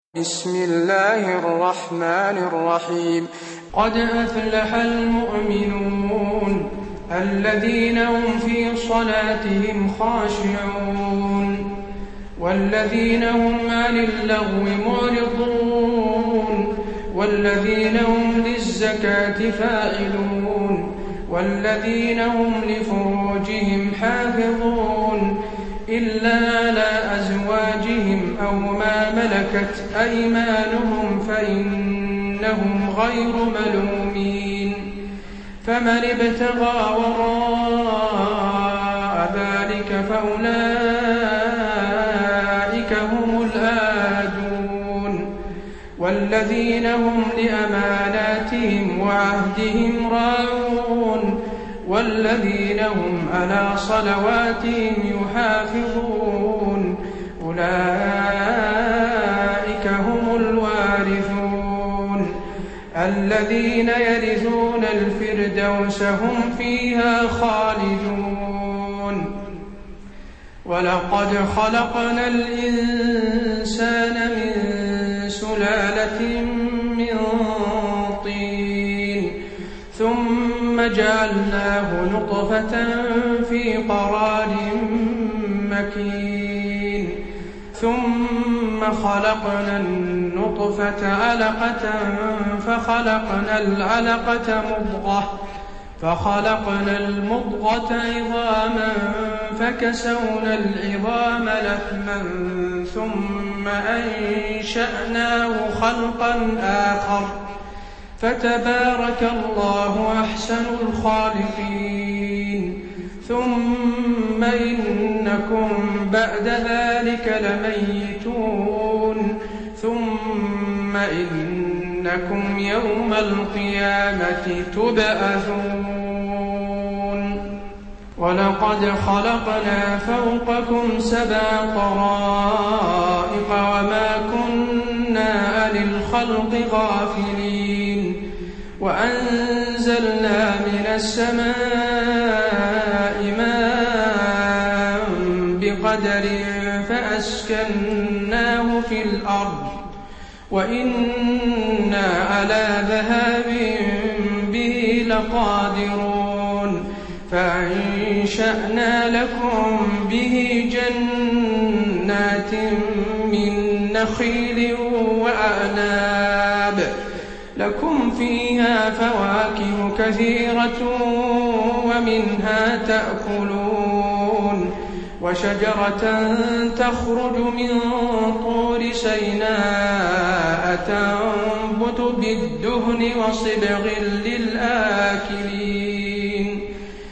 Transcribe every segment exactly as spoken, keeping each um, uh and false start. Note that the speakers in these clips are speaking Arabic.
بسم الله الرحمن الرحيم. قد أفلح المؤمنون الذين هم في صلاتهم خاشعون والذين هم عن اللغو معرضون والذين هم للزكاة فاعلون والذين هم لفروجهم حافظون إلا على أزواجهم أو ما ملكت أيمانهم فإنهم غير ملومين. فمن ابتغى وراء ذلك فأولئك هم العادون والذين هم لأماناتهم وعهدهم راعون والذين هم على صلواتهم يحافظون أولئك هم الوارثون الذين يرثون الفردوس هم فيها خالدون. ولقد خلقنا الإنسان من سلالة من طين ثم جعلناه نطفة في قرار مكين ثم خلقنا النطفة علقة فخلقنا العلقة مضغة فخلقنا المضغة عظاما فكسونا العظام لحما ثم أنشأناه خلقا آخر فتبارك الله أحسن الخالقين. ثم إنكم بعد ذلك لميتون ثم إنكم يوم القيامة تبعثون. ولقد خلقنا فوقكم سبع طرائق وما كنا عن الخلق غافلين وأنزلنا من السماء ماء بقدر فأسكناه في الأرض وإنا على ذهاب به لقادرون فأنشأنا لكم به جنات من نخيل وأعناب لكم فيها فواكه كثيرة ومنها تأكلون وشجرة تخرج من طور سيناء تنبت بالدهن وصبغ للآكلين.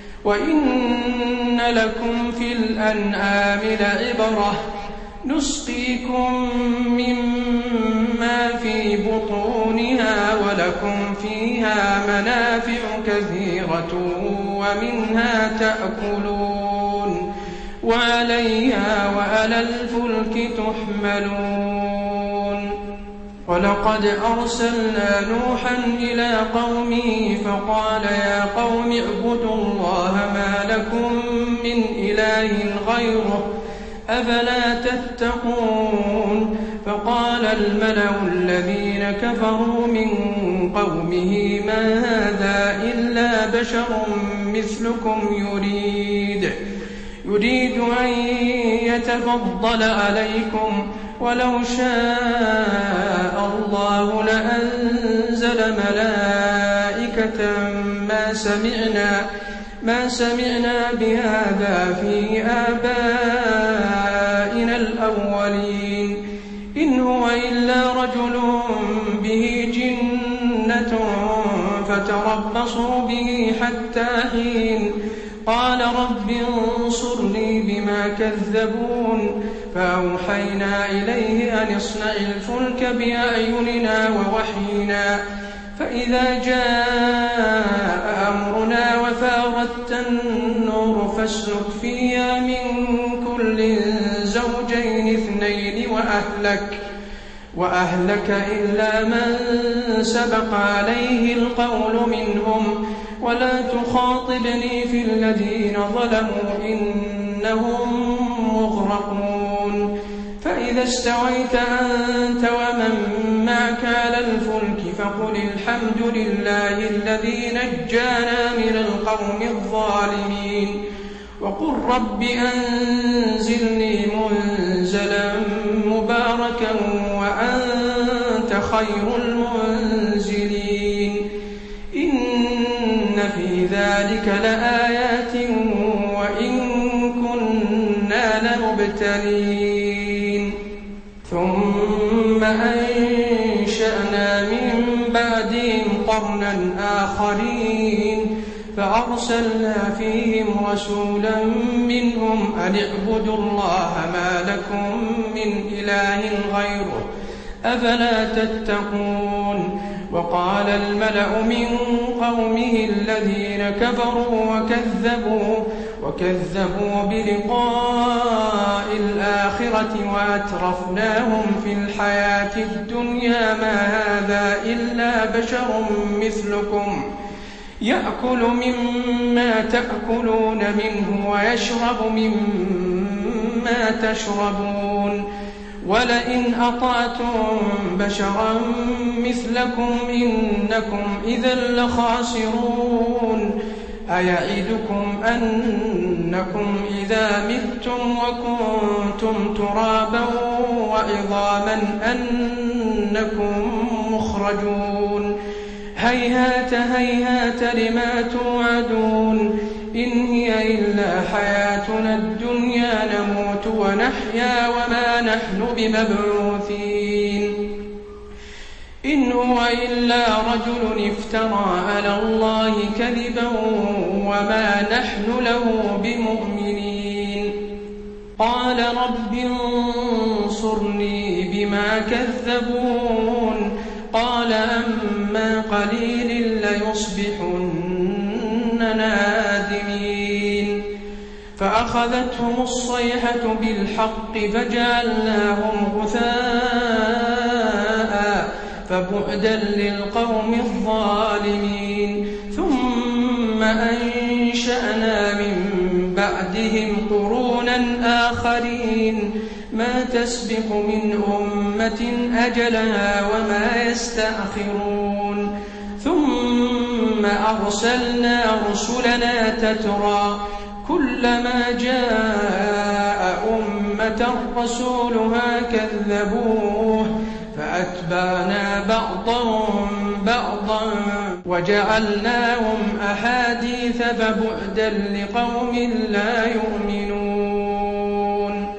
وإن لكم في الأنعام لعبرة نسقيكم مما في بطونها ولكم فيها منافع كثيرة ومنها تأكلون وعليها وعلى الفلك تحملون. ولقد أرسلنا نوحا إلى قومه فقال يا قوم اعبدوا الله ما لكم من إله غيره أفلا تتقون. فقال الملأ الذين كفروا من قومه ما هذا إلا بشر مثلكم يريد يريد أن يتفضل عليكم ولو شاء الله لأنزل ملائكة ما سمعنا ما سمعنا بهذا في آبائنا الأولين إن هو إلا رجل به جنة فتربصوا به حتى حين. قال رب انصرني بما كذبون فأوحينا إليه أن اصنع الفلك بأعيننا ووحينا فإذا جاء أمرنا وفارت النور فاسلك فيها من كل زوجين اثنين وأهلك وأهلك إلا من سبق عليه القول منهم ولا تخاطبني في الذين ظلموا إنهم مغرقون. فإذا استويت أنت ومن الحمد لله الذي نجانا من القوم الظالمين وقل رب أنزلني منزلا مباركا وأنت خير المنزلين إن في ذلك لآيات وإن كنا لمبتلين ثم أنشأنا من بعدهم قرنا آخرين فأرسلنا فيهم رسولا منهم أن اعبدوا الله ما لكم من إله غيره أفلا تتقون وقال الملأ من قومه الذين كفروا وكذبوا, وكذبوا بلقاء الآخرة وأترفناهم في الحياة الدنيا ما هذا إلا بشر مثلكم يأكل مما تأكلون منه ويشرب مما تشربون ولئن أطعتم بشرا مثلكم إنكم إذا لخاسرون أيعدكم أنكم إذا متم وكنتم ترابا وعظاما أنكم مخرجون هيهات هيهات لما توعدون إن هي إلا حياتنا الدنيا نموت ونحيا وما نحن بمبعوثين إن هو إلا رجل افترى على الله كذبا وما نحن له بمؤمنين قال رب انصرني بما كذبون قال أما قليل ليصبحن نادمين فأخذتهم الصيحة بالحق فجعلناهم غثاء فبعدا للقوم الظالمين ثم أنشأنا من بعدهم قرونا آخرين ما تسبق من أمة أجلها وما يستأخرون ثم أرسلنا رسلنا تترى كلما جاء أمة رسولها كذبوه فأتبعنا بعضهم بعضا وجعلناهم أحاديث فبعدا لقوم لا يؤمنون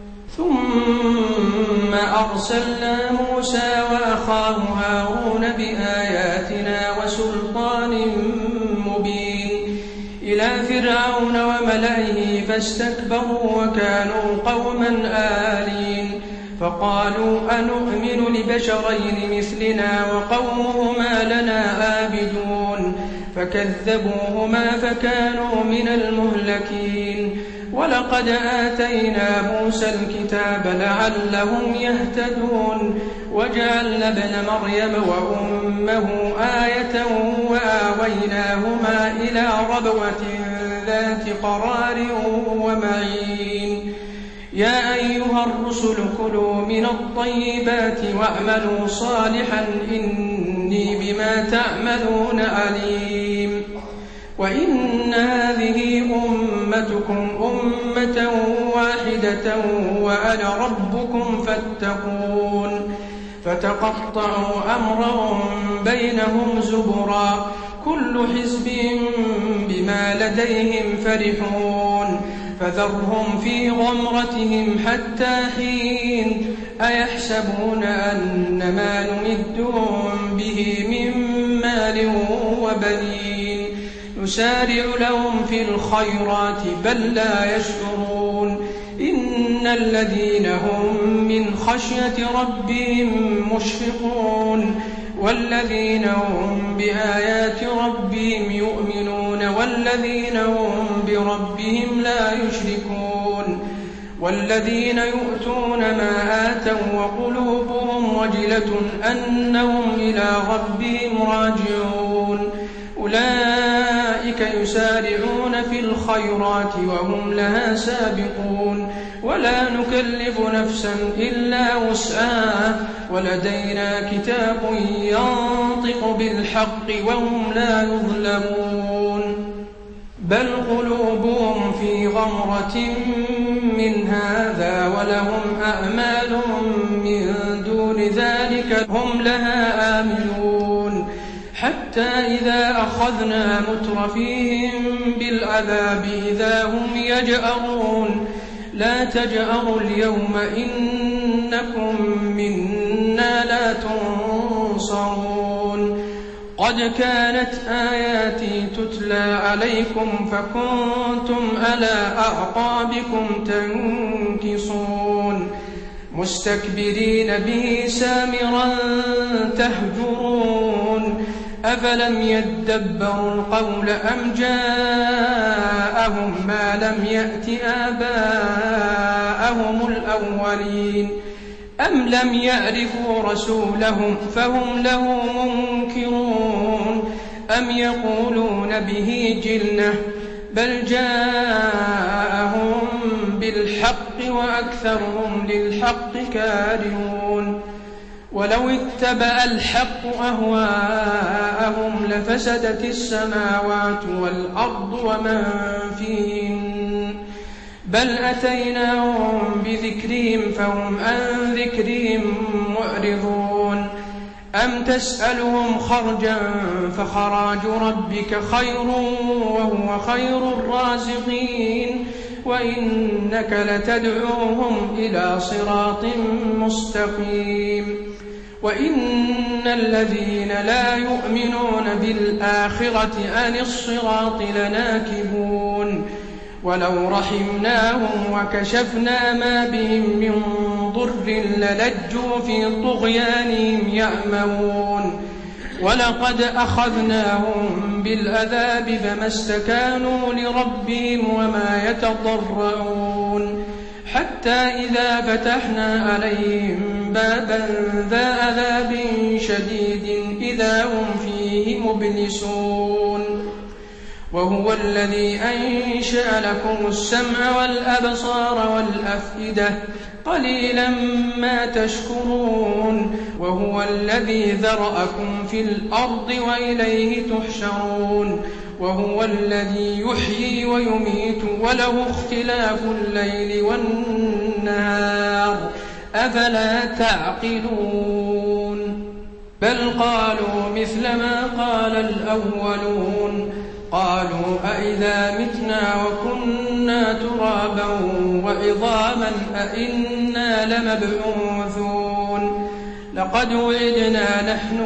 ثم أرسلنا موسى وأخاه هارون بآياتنا وسلطان مبين إلى فرعون وملئه فاستكبروا وكانوا قوما آلين فقالوا أنؤمن لبشرين مثلنا وقومهما لنا عابدون فكذبوهما فكانوا من المهلكين ولقد آتينا موسى الكتاب لعلهم يهتدون وجعلنا ابن مريم وأمه آية وآويناهما إلى ربوة ذات قرار ومعين يا أيها الرسل كلوا من الطيبات واعملوا صالحا إني بما تعملون عليم وإن هذه أمتكم أمة واحدة وأنا ربكم فاتقون فتقطعوا أمرهم بينهم زبرا كل حزب بما لديهم فرحون فذرهم في غمرتهم حتى حين أيحسبون أن ما نمدهم به من مال وبنين نسارع لهم في الخيرات بل لا يشعرون إن الذين هم من خشية ربهم مشفقون والذين هم بآيات ربهم يؤمنون والذين هم بربهم لا يشركون والذين يؤتون ما آتوا وقلوبهم وجلة أنهم إلى ربهم راجعون أولئك يسارعون في الخيرات وهم لها سابقون ولا نكلف نفسا إلا وسعها ولدينا كتاب ينطق بالحق وهم لا يظلمون بل قلوبهم في غمرة من هذا ولهم أعمال من دون ذلك هم لها آملون حتى إذا أخذنا مترفيهم بالعذاب إذا هم يجأرون لا تجأروا اليوم إنكم منا لا تنصرون قد كانت آياتي تتلى عليكم فكنتم على أعقابكم تنكصون مستكبرين به سامرا تهجرون أفلم يدبروا القول أم جاءهم ما لم يأت آباءهم الأولين أم لم يعرفوا رسولهم فهم له منكرون أم يقولون به جنة بل جاءهم بالحق وأكثرهم للحق كارهون ولو اتبع الحق أهواءهم لفسدت السماوات والأرض ومن فيهن بل أتيناهم بذكرهم فهم عن ذكرهم معرضون أم تسألهم خرجا فخراج ربك خير وهو خير الرازقين وإنك لتدعوهم إلى صراط مستقيم وإن الذين لا يؤمنون بالآخرة عن الصراط لناكبون ولو رحمناهم وكشفنا ما بهم من ضر للجوا في طغيانهم يعمهون ولقد أخذناهم بالعذاب فما استكانوا لربهم وما يتضرعون حتى إذا فتحنا عليهم بابا ذا عذاب شديد إذا هم فيه مبلسون وهو الذي أنشأ لكم السمع والأبصار والأفئدة قليلا ما تشكرون وهو الذي ذرأكم في الأرض وإليه تحشرون وهو الذي يحيي ويميت وله اختلاف الليل والنهار أفلا تعقلون بل قالوا مثل ما قال الأولون قالوا أئذا متنا وكنا ترابا وعظاما أئنا لمبعوثون لقد وعدنا نحن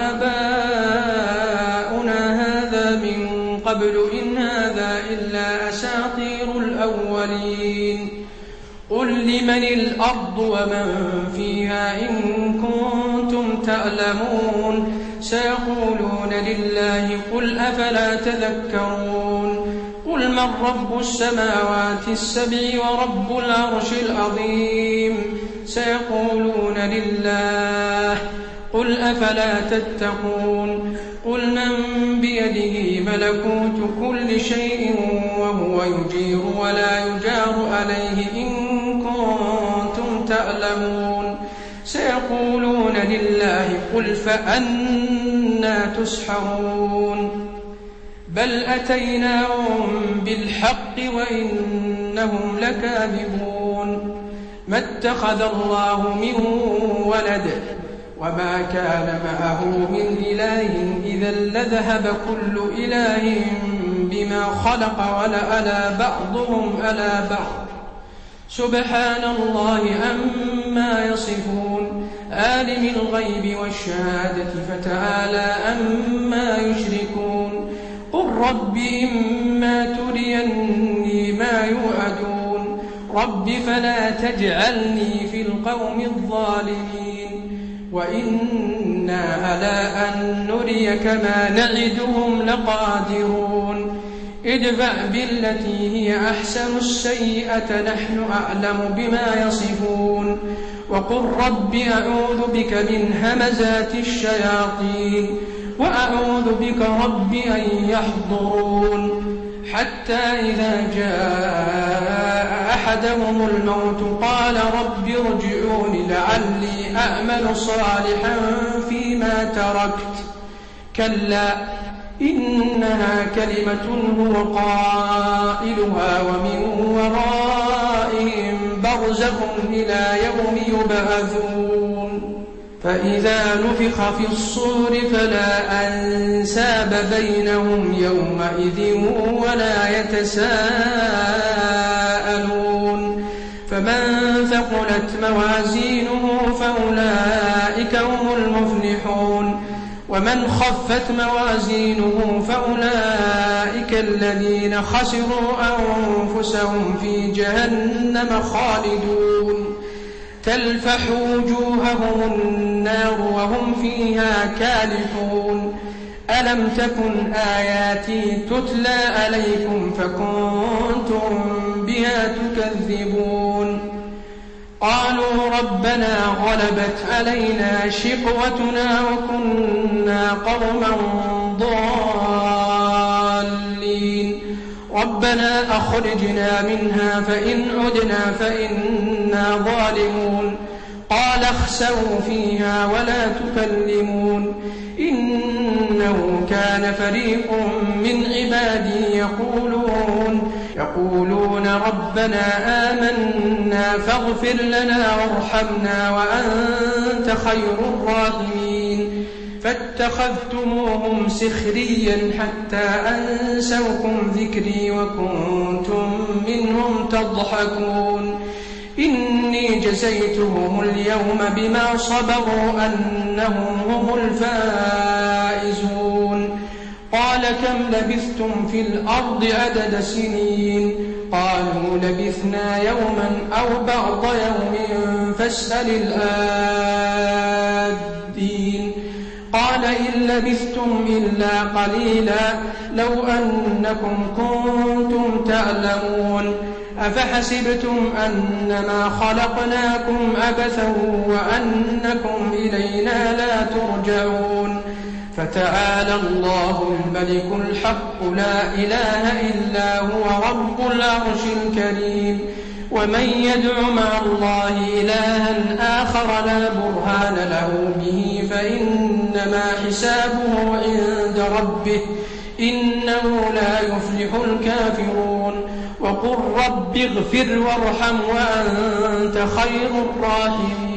وآباؤنا هذا من قبل إن هذا إلا أساطير الأولين قل لمن الأرض ومن فيها إن كنتم تعلمون سيقولون لله قل أفلا تذكرون قل من رب السماوات السبع ورب العرش العظيم سيقولون لله قل أفلا تتقون قل من بيده ملكوت كل شيء وهو يجير ولا يجار عليه إن كنتم تعلمون سيقولون لله قل فأنى تسحرون بل أتيناهم بالحق وإنهم لكاذبون ما اتخذ الله من ولد وما كان معه من إله إذا لذهب كل إله بما خلق ولعلى بعضهم على بعض سبحان الله عما يصفون عالم الغيب والشهادة فتعالى عما يشركون قل رب إما تريني ما يوعدون رب فلا تجعلني في القوم الظالمين وإنا على أن نريك ما نعدهم لقادرون ادفع بالتي هي أحسن السيئة نحن أعلم بما يصفون وقل رب أعوذ بك من همزات الشياطين وأعوذ بك رب أن يحضرون حتى إذا جاء أحدهم الموت قال رب ارجعون لعلي أعمل صالحا فيما تركت كلا إنها كلمة هو قائلها ومن ورائهم برزخ إلى يوم يبعثون فإذا نفخ في الصور فلا أنساب بينهم يومئذ ولا يتساءلون فمن ثقلت موازينه فأولئك هم المفلحون ومن خفت موازينه فأولئك الذين خسروا أنفسهم في جهنم خالدون تلفح وجوههم النار وهم فيها كالحون ألم تكن آياتي تتلى عليكم فكنتم بها تكذبون قالوا ربنا غلبت علينا شقوتنا وكنا قوما ضالين ربنا أخرجنا منها فإن عدنا فإنا ظالمون قال اخسئوا فيها ولا تكلمون إنه كان فريق من عبادي يقولون يقولون ربنا آمنا فاغفر لنا وارحمنا وأنت خير الراحمين فاتخذتموهم سخريا حتى أنسوكم ذكري وكنتم منهم تضحكون إني جزيتهم اليوم بما صبروا أنهم هم الفائزون قال كم لبثتم في الأرض عدد سنين قالوا لبثنا يوما أو بعض يوم فاسأل الآدين قال إن لبثتم إلا قليلا لو أنكم كنتم تعلمون أفحسبتم أنما خلقناكم عبثا وأنكم إلينا لا ترجعون فتعالى الله الملك الحق لا إله إلا هو رب العرش الكريم ومن يدع مع الله إلها آخر لا برهان له به فإنما حسابه عند ربه إنه لا يفلح الكافرون وقل رب اغفر وارحم وأنت خير الراحمين